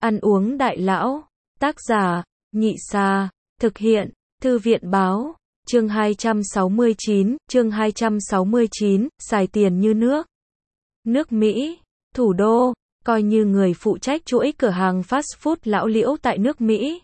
Ăn uống đại lão. Tác giả, Nhị Sa. Thực hiện, Thư viện báo. Chương 269, xài tiền như nước. Nước Mỹ, thủ đô, coi như người phụ trách chuỗi cửa hàng fast food lão Liễu tại nước Mỹ.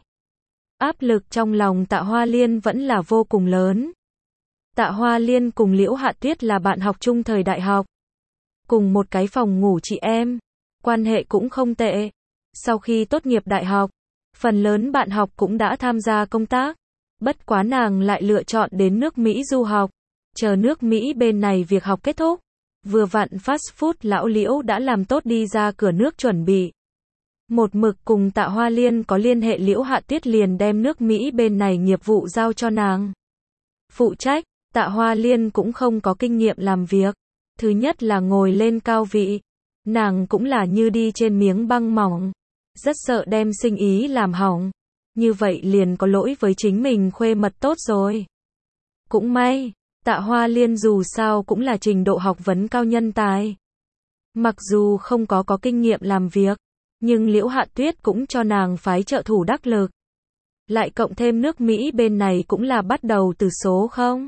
Áp lực trong lòng Tạ Hoa Liên vẫn là vô cùng lớn. Tạ Hoa Liên cùng Liễu Hạ Tuyết là bạn học chung thời đại học. Cùng một cái phòng ngủ chị em, quan hệ cũng không tệ. Sau khi tốt nghiệp đại học, phần lớn bạn học cũng đã tham gia công tác. Bất quá nàng lại lựa chọn đến nước Mỹ du học. Chờ nước Mỹ bên này việc học kết thúc, vừa vặn fast food lão Liễu đã làm tốt đi ra cửa nước chuẩn bị. Một mực cùng Tạ Hoa Liên có liên hệ, Liễu Hạ Tuyết liền đem nước Mỹ bên này nghiệp vụ giao cho nàng phụ trách. Tạ Hoa Liên cũng không có kinh nghiệm làm việc. Thứ nhất là ngồi lên cao vị, nàng cũng là như đi trên miếng băng mỏng, rất sợ đem sinh ý làm hỏng. Như vậy liền có lỗi với chính mình khuê mật tốt rồi. Cũng may, Tạ Hoa Liên dù sao cũng là trình độ học vấn cao nhân tài. Mặc dù không có kinh nghiệm làm việc, nhưng Liễu Hạ Tuyết cũng cho nàng phái trợ thủ đắc lực. Lại cộng thêm nước Mỹ bên này cũng là bắt đầu từ số 0.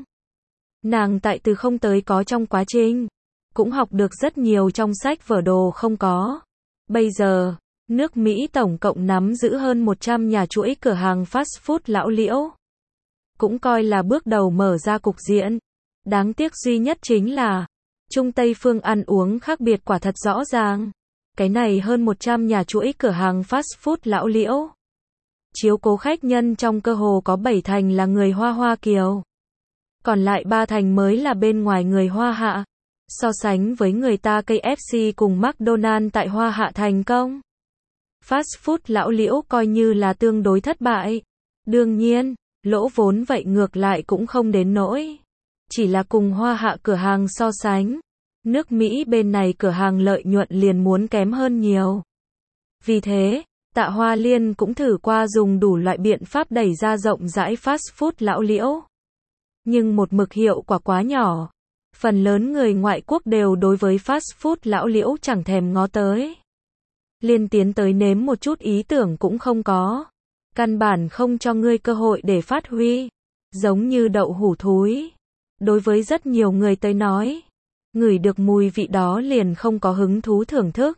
Nàng tại từ không tới có trong quá trình, cũng học được rất nhiều trong sách vở đồ không có. Bây giờ, nước Mỹ tổng cộng nắm giữ hơn 100 nhà chuỗi cửa hàng fast food lão Liễu. Cũng coi là bước đầu mở ra cục diện. Đáng tiếc duy nhất chính là, Trung Tây phương ăn uống khác biệt quả thật rõ ràng. Cái này hơn 100 nhà chuỗi cửa hàng fast food lão Liễu. Chiếu cố khách nhân trong cơ hồ có 7 thành là người Hoa Kiều. Còn lại 3 thành mới là bên ngoài người Hoa Hạ. So sánh với người ta KFC cùng McDonald tại Hoa Hạ thành công, fast food lão Liễu coi như là tương đối thất bại. Đương nhiên, lỗ vốn vậy ngược lại cũng không đến nỗi. Chỉ là cùng Hoa Hạ cửa hàng so sánh, nước Mỹ bên này cửa hàng lợi nhuận liền muốn kém hơn nhiều. Vì thế, Tạ Hoa Liên cũng thử qua dùng đủ loại biện pháp đẩy ra rộng rãi fast food lão Liễu. Nhưng một mực hiệu quả quá nhỏ. Phần lớn người ngoại quốc đều đối với fast food lão Liễu chẳng thèm ngó tới. Liên tiến tới nếm một chút ý tưởng cũng không có. Căn bản không cho ngươi cơ hội để phát huy. Giống như đậu hũ thúi. Đối với rất nhiều người tới nói, ngửi được mùi vị đó liền không có hứng thú thưởng thức.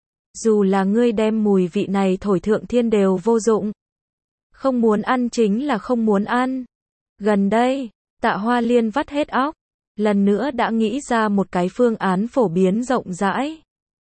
Dù là ngươi đem mùi vị này thổi thượng thiên đều vô dụng. Không muốn ăn chính là không muốn ăn. Gần đây, Tạ Hoa Liên vắt hết óc, lần nữa đã nghĩ ra một cái phương án phổ biến rộng rãi.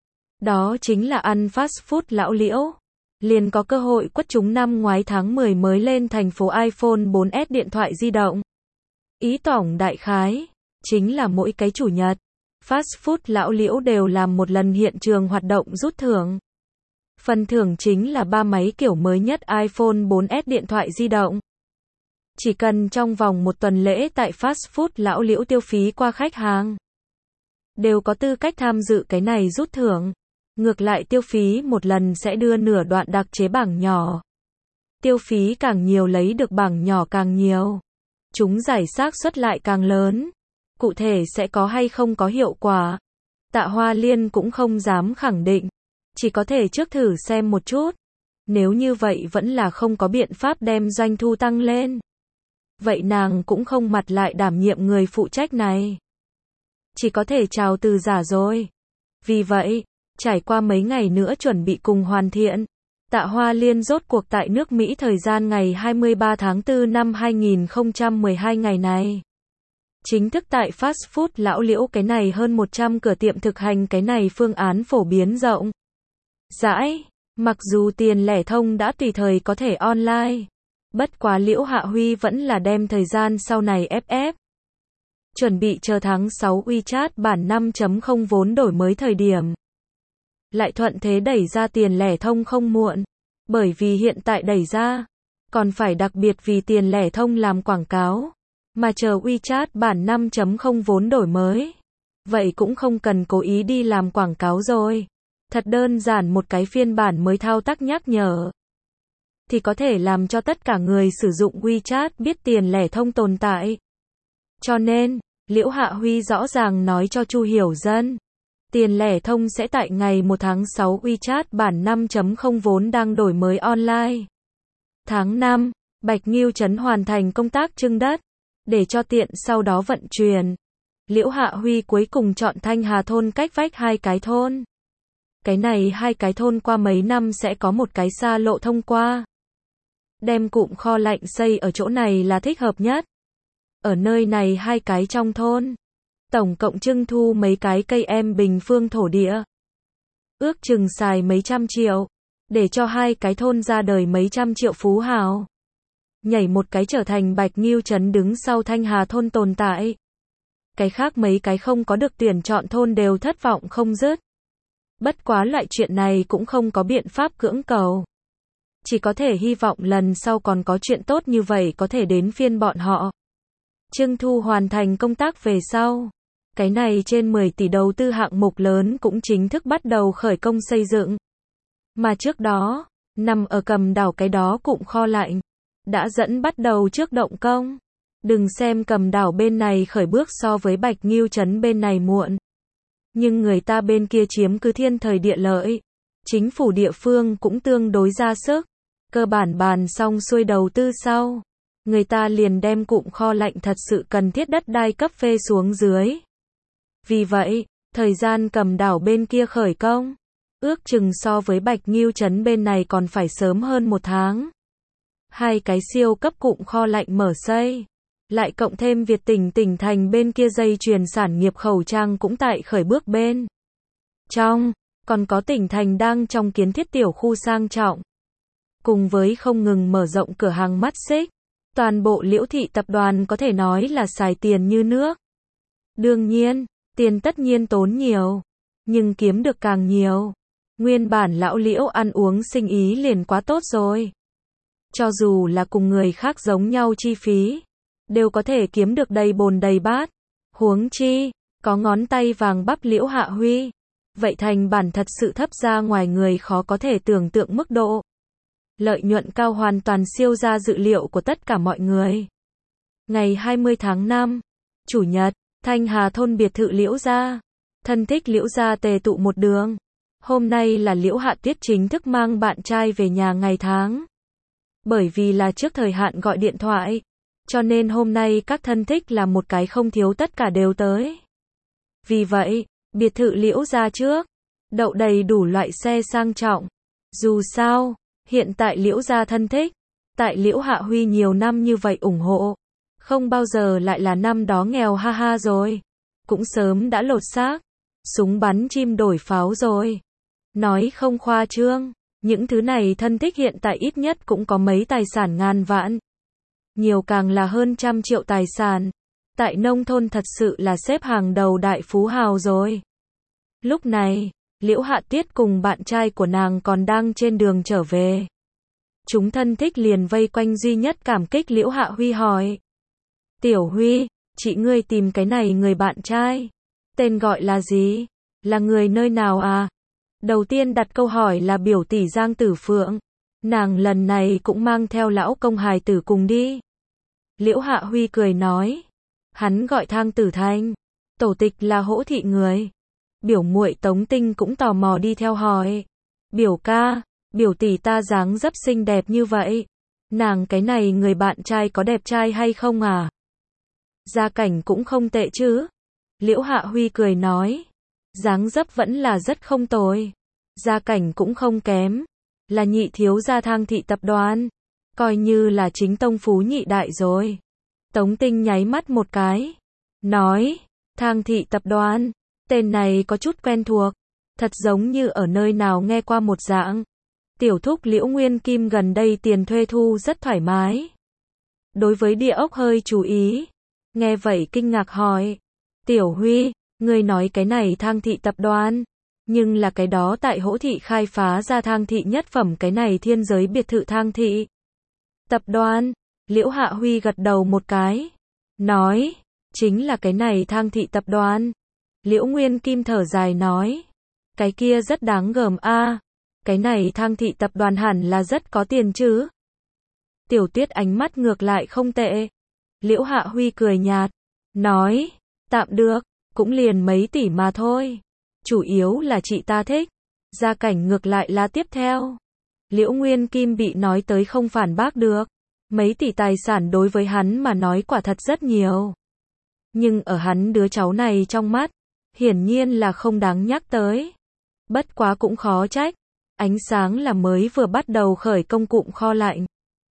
Đó chính là ăn fast food lão Liễu. Liền có cơ hội quất trúng năm ngoái tháng 10 mới lên thành phố iPhone 4S điện thoại di động. Ý tổng đại khái, chính là mỗi cái chủ nhật, fast food lão Liễu đều làm một lần hiện trường hoạt động rút thưởng. Phần thưởng chính là 3 máy kiểu mới nhất iPhone 4S điện thoại di động. Chỉ cần trong vòng một tuần lễ tại fast food lão Liễu tiêu phí qua khách hàng, đều có tư cách tham dự cái này rút thưởng. Ngược lại tiêu phí một lần sẽ đưa nửa đoạn đặc chế bảng nhỏ. Tiêu phí càng nhiều lấy được bảng nhỏ càng nhiều. Chúng giải xác suất lại càng lớn. Cụ thể sẽ có hay không có hiệu quả, Tạ Hoa Liên cũng không dám khẳng định. Chỉ có thể trước thử xem một chút. Nếu như vậy vẫn là không có biện pháp đem doanh thu tăng lên, vậy nàng cũng không mặt lại đảm nhiệm người phụ trách này. Chỉ có thể chào từ giả rồi. Vì vậy, trải qua mấy ngày nữa chuẩn bị cùng hoàn thiện, Tạ Hoa Liên rốt cuộc tại nước Mỹ thời gian ngày 23 tháng 4 năm 2012 ngày này. Chính thức tại fast food lão Liễu cái này hơn 100 cửa tiệm thực hành cái này phương án phổ biến rộng rãi. Mặc dù tiền lẻ thông đã tùy thời có thể online. Bất quá Liễu Hạ Huy vẫn là đem thời gian sau này ép. Chuẩn bị chờ tháng 6 WeChat bản 5.0 vốn đổi mới thời điểm. Lại thuận thế đẩy ra tiền lẻ thông không muộn. Bởi vì hiện tại đẩy ra, còn phải đặc biệt vì tiền lẻ thông làm quảng cáo. Mà chờ WeChat bản 5.0 vốn đổi mới. Vậy cũng không cần cố ý đi làm quảng cáo rồi. Thật đơn giản một cái phiên bản mới thao tác nhắc nhở. Thì có thể làm cho tất cả người sử dụng WeChat biết tiền lẻ thông tồn tại. Cho nên, Liễu Hạ Huy rõ ràng nói cho Chu Hiểu Dân. Tiền lẻ thông sẽ tại ngày 1 tháng 6 WeChat bản 5.0 vốn đang đổi mới online. Tháng 5, Bạch Nghiêu trấn hoàn thành công tác trưng đất, để cho tiện sau đó vận chuyển. Liễu Hạ Huy cuối cùng chọn Thanh Hà thôn cách vách 2 cái thôn. Cái này 2 cái thôn qua mấy năm sẽ có một cái xa lộ thông qua. Đem cụm kho lạnh xây ở chỗ này là thích hợp nhất. Ở nơi này 2 cái trong thôn, tổng cộng trưng thu mấy cái cây em bình phương thổ địa. Ước chừng xài mấy trăm triệu, để cho 2 cái thôn ra đời mấy trăm triệu phú hào. Nhảy một cái trở thành Bạch Nghiêu trấn đứng sau Thanh Hà thôn tồn tại. Cái khác mấy cái không có được tuyển chọn thôn đều thất vọng không dứt. Bất quá loại chuyện này cũng không có biện pháp cưỡng cầu. Chỉ có thể hy vọng lần sau còn có chuyện tốt như vậy có thể đến phiên bọn họ. Trưng thu hoàn thành công tác về sau. Cái này trên 10 tỷ đầu tư hạng mục lớn cũng chính thức bắt đầu khởi công xây dựng. Mà trước đó, nằm ở Cầm Đảo cái đó cụm kho lạnh, đã dẫn bắt đầu trước động công. Đừng xem Cầm Đảo bên này khởi bước so với Bạch Nghiêu trấn bên này muộn. Nhưng người ta bên kia chiếm cứ thiên thời địa lợi. Chính phủ địa phương cũng tương đối ra sức. Cơ bản bàn xong xuôi đầu tư sau. Người ta liền đem cụm kho lạnh thật sự cần thiết đất đai cấp phê xuống dưới. Vì vậy, thời gian Cầm Đảo bên kia khởi công, ước chừng so với Bạch Nghiêu trấn bên này còn phải sớm hơn 1 tháng. 2 cái siêu cấp cụm kho lạnh mở xây. Lại cộng thêm Việt tỉnh thành bên kia dây chuyền sản nghiệp khẩu trang cũng tại khởi bước bên trong, còn có tỉnh thành đang trong kiến thiết tiểu khu sang trọng. Cùng với không ngừng mở rộng cửa hàng mắt xích, toàn bộ Liễu thị tập đoàn có thể nói là xài tiền như nước. Đương nhiên, tiền tất nhiên tốn nhiều, nhưng kiếm được càng nhiều. Nguyên bản lão Liễu ăn uống sinh ý liền quá tốt rồi. Cho dù là cùng người khác giống nhau chi phí, đều có thể kiếm được đầy bồn đầy bát. Huống chi, có ngón tay vàng bắp Liễu Hạ Huy. Vậy thành bản thật sự thấp ra ngoài người khó có thể tưởng tượng mức độ. Lợi nhuận cao hoàn toàn siêu ra dự liệu của tất cả mọi người. Ngày 20 tháng 5, Chủ nhật, Thanh Hà thôn biệt thự Liễu gia. Thân thích Liễu gia tề tụ một đường. Hôm nay là Liễu Hạ Tuyết chính thức mang bạn trai về nhà ngày tháng. Bởi vì là trước thời hạn gọi điện thoại, cho nên hôm nay các thân thích là một cái không thiếu tất cả đều tới. Vì vậy, biệt thự Liễu gia trước, đậu đầy đủ loại xe sang trọng. Dù sao, hiện tại Liễu gia thân thích, tại Liễu Hạ Huy nhiều năm như vậy ủng hộ, không bao giờ lại là năm đó nghèo ha ha rồi. Cũng sớm đã lột xác, súng bắn chim đổi pháo rồi. Nói không khoa trương, những thứ này thân thích hiện tại ít nhất cũng có mấy tài sản ngàn vạn. Nhiều càng là hơn 100 triệu tài sản. Tại nông thôn thật sự là xếp hàng đầu đại phú hào rồi. Lúc này, Liễu Hạ Tiết cùng bạn trai của nàng còn đang trên đường trở về. Chúng thân thích liền vây quanh duy nhất cảm kích Liễu Hạ Huy hỏi. Tiểu Huy, chị ngươi tìm cái này người bạn trai. Tên gọi là gì? Là người nơi nào à? Đầu tiên đặt câu hỏi là biểu tỷ Giang Tử Phượng. Nàng lần này cũng mang theo lão công hài tử cùng đi. Liễu Hạ Huy cười nói. Hắn gọi Thang Tử Thanh. Tổ tịch là Hỗ thị người. Biểu muội Tống Tinh cũng tò mò đi theo hỏi. Biểu ca, biểu tỷ ta dáng dấp xinh đẹp như vậy. Nàng cái này người bạn trai có đẹp trai hay không à? Gia cảnh cũng không tệ chứ. Liễu Hạ Huy cười nói. Dáng dấp vẫn là rất không tồi. Gia cảnh cũng không kém. Là nhị thiếu gia Thang thị tập đoàn. Coi như là chính tông phú nhị đại rồi. Tống Tinh nháy mắt một cái. Nói. Thang thị tập đoàn. Tên này có chút quen thuộc. Thật giống như ở nơi nào nghe qua một dạng. Tiểu thúc Liễu Nguyên Kim gần đây tiền thuê thu rất thoải mái. Đối với địa ốc hơi chú ý. Nghe vậy kinh ngạc hỏi. Tiểu Huy, ngươi nói cái này Thang thị tập đoàn. Nhưng là cái đó tại Hỗ thị khai phá ra Thang thị nhất phẩm cái này thiên giới biệt thự Thang thị tập đoàn. Liễu Hạ Huy gật đầu một cái. Nói. Chính là cái này Thang thị tập đoàn. Liễu Nguyên Kim thở dài nói. Cái kia rất đáng gờm a. Cái này Thang thị tập đoàn hẳn là rất có tiền chứ. Tiểu Tuyết ánh mắt ngược lại không tệ. Liễu Hạ Huy cười nhạt. Nói. Tạm được. Cũng liền mấy tỷ mà thôi. chủ yếu là chị ta thích. Gia Cảnh ngược lại là tiếp theo. Liễu Nguyên Kim bị nói tới không phản bác được. Mấy tỷ tài sản đối với hắn mà nói quả thật rất nhiều. Nhưng ở hắn đứa cháu này trong mắt, hiển nhiên là không đáng nhắc tới. Bất quá cũng khó trách. Ánh Sáng là mới vừa bắt đầu khởi công cụm kho lạnh.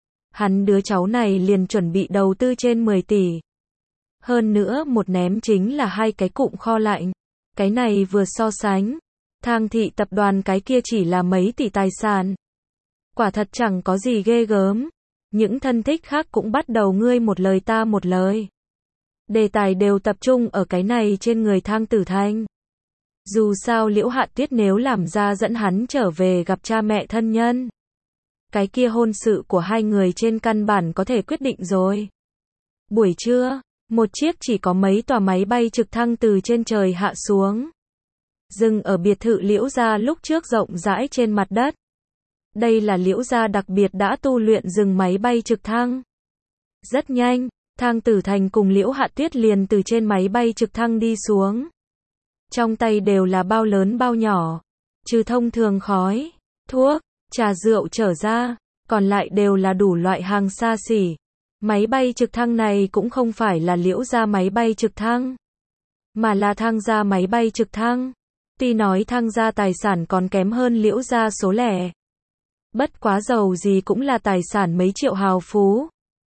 Hắn đứa cháu này liền chuẩn bị đầu tư trên 10 tỷ. Hơn nữa một ném chính là 2 cái cụm kho lạnh. Cái này vừa so sánh, Thang thị tập đoàn cái kia chỉ là mấy tỷ tài sản. Quả thật chẳng có gì ghê gớm. Những thân thích khác cũng bắt đầu ngươi một lời ta một lời. Đề tài đều tập trung ở cái này trên người Thang Tử Thanh. Dù sao Liễu Hạ Tuyết nếu làm ra dẫn hắn trở về gặp cha mẹ thân nhân, cái kia hôn sự của hai người trên căn bản có thể quyết định rồi. Buổi trưa, một chiếc chỉ có mấy tòa máy bay trực thăng từ trên trời hạ xuống. Dừng ở biệt thự Liễu gia lúc trước rộng rãi trên mặt đất. Đây là Liễu gia đặc biệt đã tu luyện dừng máy bay trực thăng. Rất nhanh, Thang Tử Thành cùng Liễu Hạ Tuyết liền từ trên máy bay trực thăng đi xuống. Trong tay đều là bao lớn bao nhỏ, trừ thông thường khói, thuốc, trà rượu trở ra, còn lại đều là đủ loại hàng xa xỉ. Máy bay trực thăng này cũng không phải là Liễu gia máy bay trực thăng, mà là Thang gia máy bay trực thăng. Tuy nói Thang gia tài sản còn kém hơn Liễu gia số lẻ. Bất quá giàu gì cũng là tài sản mấy triệu hào phú.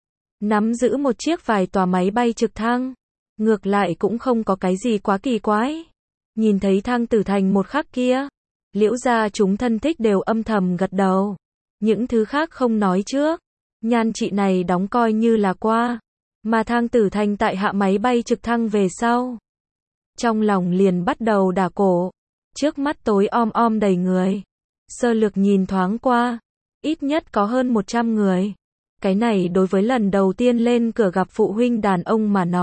Nắm giữ một chiếc vài tòa máy bay trực thăng, ngược lại cũng không có cái gì quá kỳ quái. Nhìn thấy Thang Tử Thành một khắc kia, Liễu gia chúng thân thích đều âm thầm gật đầu. Những thứ khác không nói trước, nhan chị này đóng coi như là qua. Mà Thang Tử Thành tại hạ máy bay trực thăng về sau, trong lòng liền bắt đầu đả cổ. Trước mắt tối om đầy người. Sơ lược nhìn thoáng qua, ít nhất có hơn 100 người. Cái này đối với lần đầu tiên lên cửa gặp phụ huynh đàn ông mà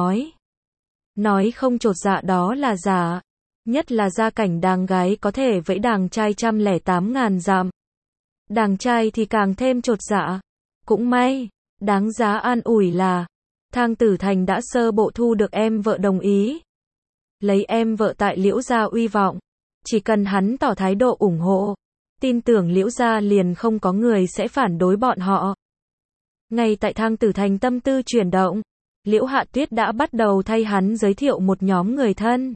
nói không chột dạ đó là giả. Nhất là Gia Cảnh đàng gái có thể vẫy đàng trai 108.000 dặm. Đàng trai thì càng thêm chột dạ. Cũng may, đáng giá an ủi là Thang Tử Thành đã sơ bộ thu được em vợ đồng ý. Lấy em vợ tại Liễu gia uy vọng, chỉ cần hắn tỏ thái độ ủng hộ, tin tưởng Liễu gia liền không có người sẽ phản đối bọn họ. Ngay tại Thang Tử Thành tâm tư chuyển động, Liễu Hạ Tuyết đã bắt đầu thay hắn giới thiệu một nhóm người thân.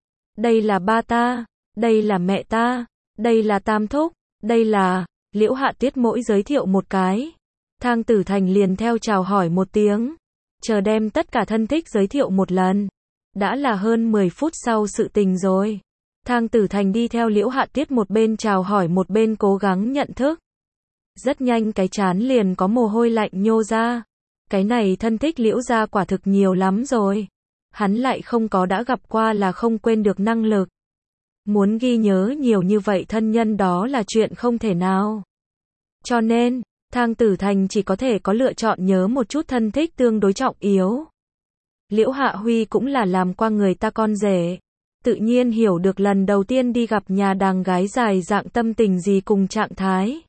Đây là ba ta, đây là mẹ ta, đây là tam thúc, đây là... Liễu Hạ Tuyết mỗi giới thiệu một cái, Thang Tử Thành liền theo chào hỏi một tiếng, chờ đem tất cả thân thích giới thiệu một lần. Đã là hơn 10 phút sau sự tình rồi. Thang Tử Thành đi theo Liễu Hạ Tuyết một bên chào hỏi một bên cố gắng nhận thức. Rất nhanh cái trán liền có mồ hôi lạnh nhô ra. Cái này thân thích Liễu gia quả thực nhiều lắm rồi. Hắn lại không có đã gặp qua là không quên được năng lực. Muốn ghi nhớ nhiều như vậy thân nhân đó là chuyện không thể nào. Cho nên, Thang Tử Thành chỉ có thể có lựa chọn nhớ một chút thân thích tương đối trọng yếu. Liễu Hạ Huy cũng là làm qua người ta con rể. Tự nhiên hiểu được lần đầu tiên đi gặp nhà đàng gái dài dạng tâm tình gì cùng trạng thái.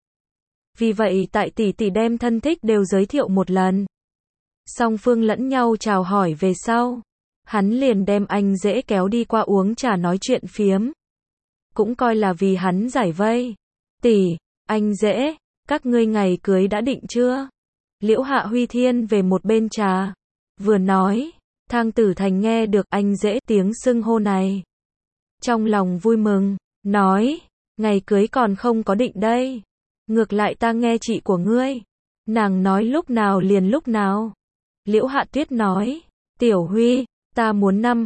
Vì vậy tại tỷ tỷ đem thân thích đều giới thiệu một lần. Song phương lẫn nhau chào hỏi về sau. Hắn liền đem anh dễ kéo đi qua uống trà nói chuyện phiếm. Cũng coi là vì hắn giải vây. Tỷ, anh dễ, các ngươi ngày cưới đã định chưa? Liễu Hạ Huy thiên về một bên trà. Vừa nói, Thang Tử Thành nghe được anh dễ tiếng xưng hô này. Trong lòng vui mừng, nói, ngày cưới còn không có định đây. Ngược lại ta nghe chị của ngươi. Nàng nói lúc nào liền lúc nào. Liễu Hạ Tuyết nói, Tiểu Huy, ta muốn năm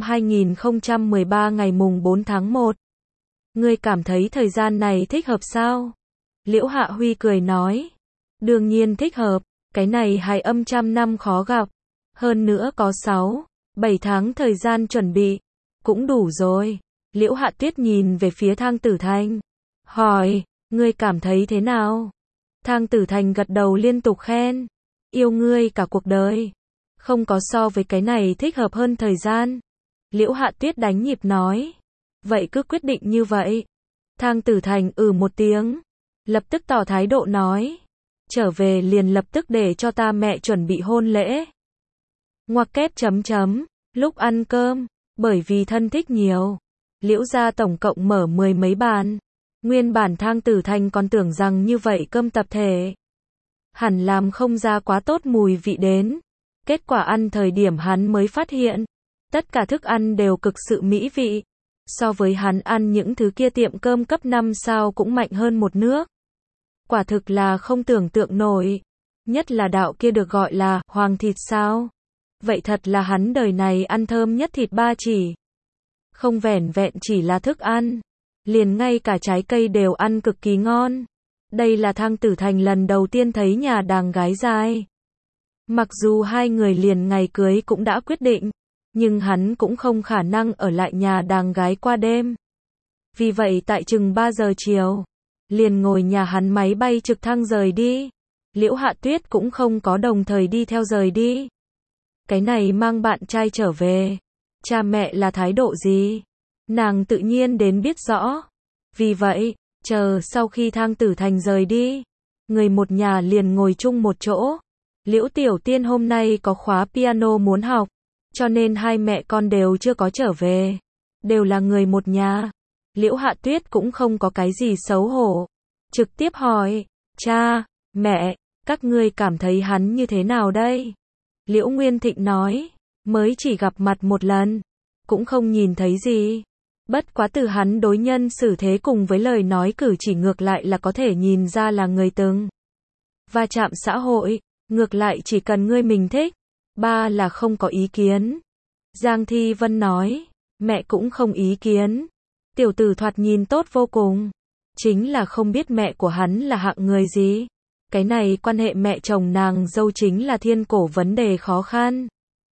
2013 ngày mùng 4 tháng 1. Ngươi cảm thấy thời gian này thích hợp sao? Liễu Hạ Huy cười nói, đương nhiên thích hợp, cái này hài âm 100 năm khó gặp. Hơn nữa có 6-7 tháng thời gian chuẩn bị, cũng đủ rồi. Liễu Hạ Tuyết nhìn về phía Thang Tử Thành, hỏi, ngươi cảm thấy thế nào? Thang Tử Thành gật đầu liên tục khen, yêu ngươi cả cuộc đời. Không có so với cái này thích hợp hơn thời gian. Liễu Hạ Tuyết đánh nhịp nói, vậy cứ quyết định như vậy. Thang Tử Thành một tiếng, lập tức tỏ thái độ nói, trở về liền lập tức để cho ta mẹ chuẩn bị hôn lễ. Ngoặc kép chấm chấm, lúc ăn cơm, bởi vì thân thích nhiều, Liễu gia tổng cộng mở 10 mấy bàn. Nguyên bản Thang Tử Thành còn tưởng rằng như vậy cơm tập thể hẳn làm không ra quá tốt mùi vị đến. Kết quả ăn thời điểm hắn mới phát hiện, tất cả thức ăn đều cực sự mỹ vị. So với hắn ăn những thứ kia tiệm cơm cấp 5 sao cũng mạnh hơn một nước. Quả thực là không tưởng tượng nổi. Nhất là đạo kia được gọi là hoàng thịt sao. Vậy thật là hắn đời này ăn thơm nhất thịt ba chỉ. Không vẻn vẹn chỉ là thức ăn, liền ngay cả trái cây đều ăn cực kỳ ngon. Đây là Thang Tử Thành lần đầu tiên thấy nhà đàng gái giai. Mặc dù hai người liền ngày cưới cũng đã quyết định, nhưng hắn cũng không khả năng ở lại nhà đàng gái qua đêm. Vì vậy tại chừng 3 giờ chiều, liền ngồi nhà hắn máy bay trực thăng rời đi. Liễu Hạ Tuyết cũng không có đồng thời đi theo rời đi. Cái này mang bạn trai trở về, cha mẹ là thái độ gì? Nàng tự nhiên đến biết rõ. Vì vậy, chờ sau khi Thang Tử Thành rời đi, người một nhà liền ngồi chung một chỗ. Liễu Tiểu Tiên hôm nay có khóa piano muốn học, cho nên hai mẹ con đều chưa có trở về. Đều là người một nhà. Liễu Hạ Tuyết cũng không có cái gì xấu hổ. Trực tiếp hỏi, cha, mẹ, các ngươi cảm thấy hắn như thế nào đây? Liễu Nguyên Thịnh nói, mới chỉ gặp mặt một lần, cũng không nhìn thấy gì. Bất quá từ hắn đối nhân xử thế cùng với lời nói cử chỉ ngược lại là có thể nhìn ra là người từng va chạm xã hội, ngược lại chỉ cần ngươi mình thích, ba là không có ý kiến. Giang Thi Vân nói, mẹ cũng không ý kiến. Tiểu tử thoạt nhìn tốt vô cùng, chính là không biết mẹ của hắn là hạng người gì. Cái này quan hệ mẹ chồng nàng dâu chính là thiên cổ vấn đề khó khăn.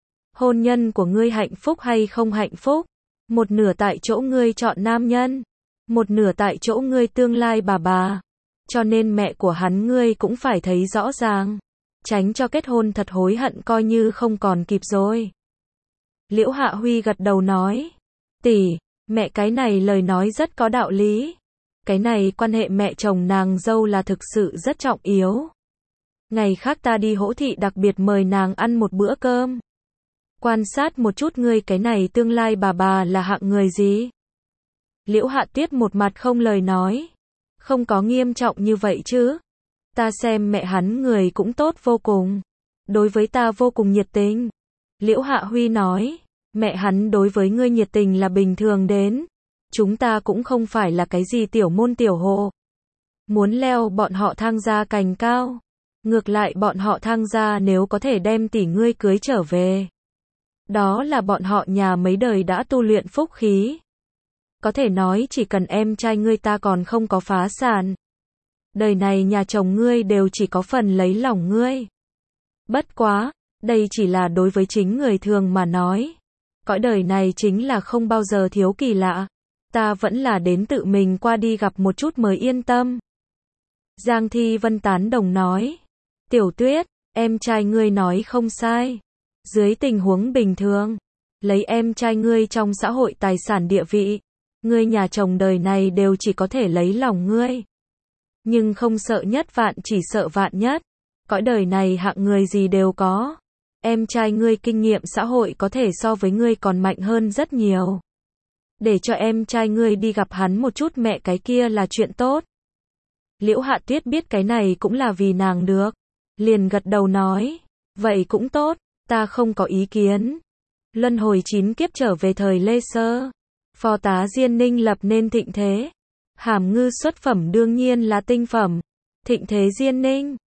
Hôn nhân của ngươi hạnh phúc hay không hạnh phúc? Một nửa tại chỗ ngươi chọn nam nhân, một nửa tại chỗ ngươi tương lai bà. Cho nên mẹ của hắn ngươi cũng phải thấy rõ ràng, tránh cho kết hôn thật hối hận coi như không còn kịp rồi. Liễu Hạ Huy gật đầu nói, tỷ, mẹ cái này lời nói rất có đạo lý. Cái này quan hệ mẹ chồng nàng dâu là thực sự rất trọng yếu. Ngày khác ta đi Hỗ thị đặc biệt mời nàng ăn một bữa cơm. Quan sát một chút ngươi cái này tương lai bà là hạng người gì? Liễu Hạ Tuyết một mặt không lời nói. Không có nghiêm trọng như vậy chứ. Ta xem mẹ hắn người cũng tốt vô cùng. Đối với ta vô cùng nhiệt tình. Liễu Hạ Huy nói, mẹ hắn đối với ngươi nhiệt tình là bình thường đến. Chúng ta cũng không phải là cái gì tiểu môn tiểu hộ. Muốn leo bọn họ Thang gia cành cao. Ngược lại bọn họ Thang gia nếu có thể đem tỷ ngươi cưới trở về. Đó là bọn họ nhà mấy đời đã tu luyện phúc khí. Có thể nói chỉ cần em trai ngươi ta còn không có phá sản. Đời này nhà chồng ngươi đều chỉ có phần lấy lòng ngươi. Bất quá, đây chỉ là đối với chính người thường mà nói. Cõi đời này chính là không bao giờ thiếu kỳ lạ. Ta vẫn là đến tự mình qua đi gặp một chút mới yên tâm. Giang Thi Vân tán đồng nói. Tiểu Tuyết, em trai ngươi nói không sai. Dưới tình huống bình thường, lấy em trai ngươi trong xã hội tài sản địa vị, ngươi nhà chồng đời này đều chỉ có thể lấy lòng ngươi. Nhưng không sợ nhất vạn chỉ sợ vạn nhất. Cõi đời này hạng người gì đều có. Em trai ngươi kinh nghiệm xã hội có thể so với ngươi còn mạnh hơn rất nhiều. Để cho em trai ngươi đi gặp hắn một chút mẹ cái kia là chuyện tốt. Liễu Hạ Tuyết biết cái này cũng là vì nàng được. Liền gật đầu nói, vậy cũng tốt, ta không có ý kiến. Luân hồi 9 kiếp trở về thời Lê Sơ. Phó tá Diên Ninh lập nên thịnh thế. Hàm ngư xuất phẩm đương nhiên là tinh phẩm. Thịnh thế Diên Ninh,